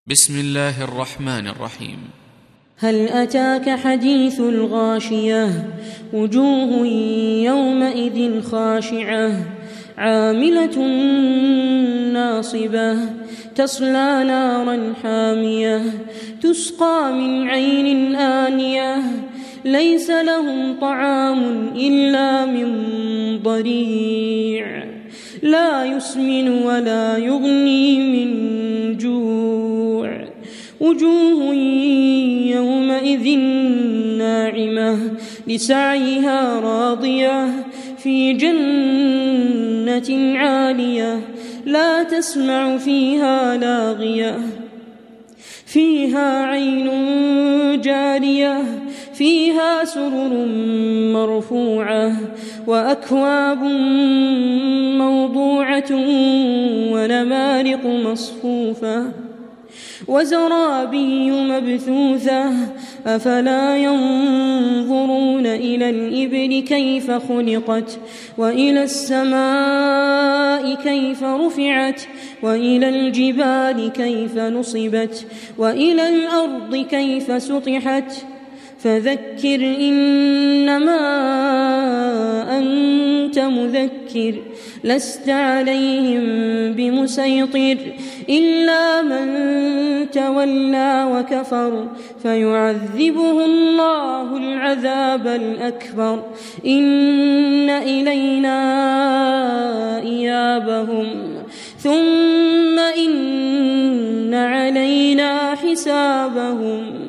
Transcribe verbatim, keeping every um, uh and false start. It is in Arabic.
بسم الله الرحمن الرحيم. هل أتاك حديث الغاشية وجوه يومئذ خاشعة عاملة ناصبة تصلى نارا حامية تسقى من عين آنية ليس لهم طعام إلا من ضريع لا يسمن ولا يغني من جوع وجوه يومئذ ناعمة لسعيها راضية في جنة عالية لا تسمع فيها لاغية فيها عين جارية فيها سرر مرفوعة وأكواب موضوعة ونمارق مصفوفة وزرابي مبثوثة أفلا ينظرون إلى الإبل كيف خلقت وإلى السماء كيف رفعت وإلى الجبال كيف نصبت وإلى الأرض كيف سطحت فذكر إنما أنت مذكر لست عليهم بمسيطر إلا من تولى وكفر فيعذبه الله العذاب الأكبر إن إلينا إيابهم ثم إن علينا حسابهم.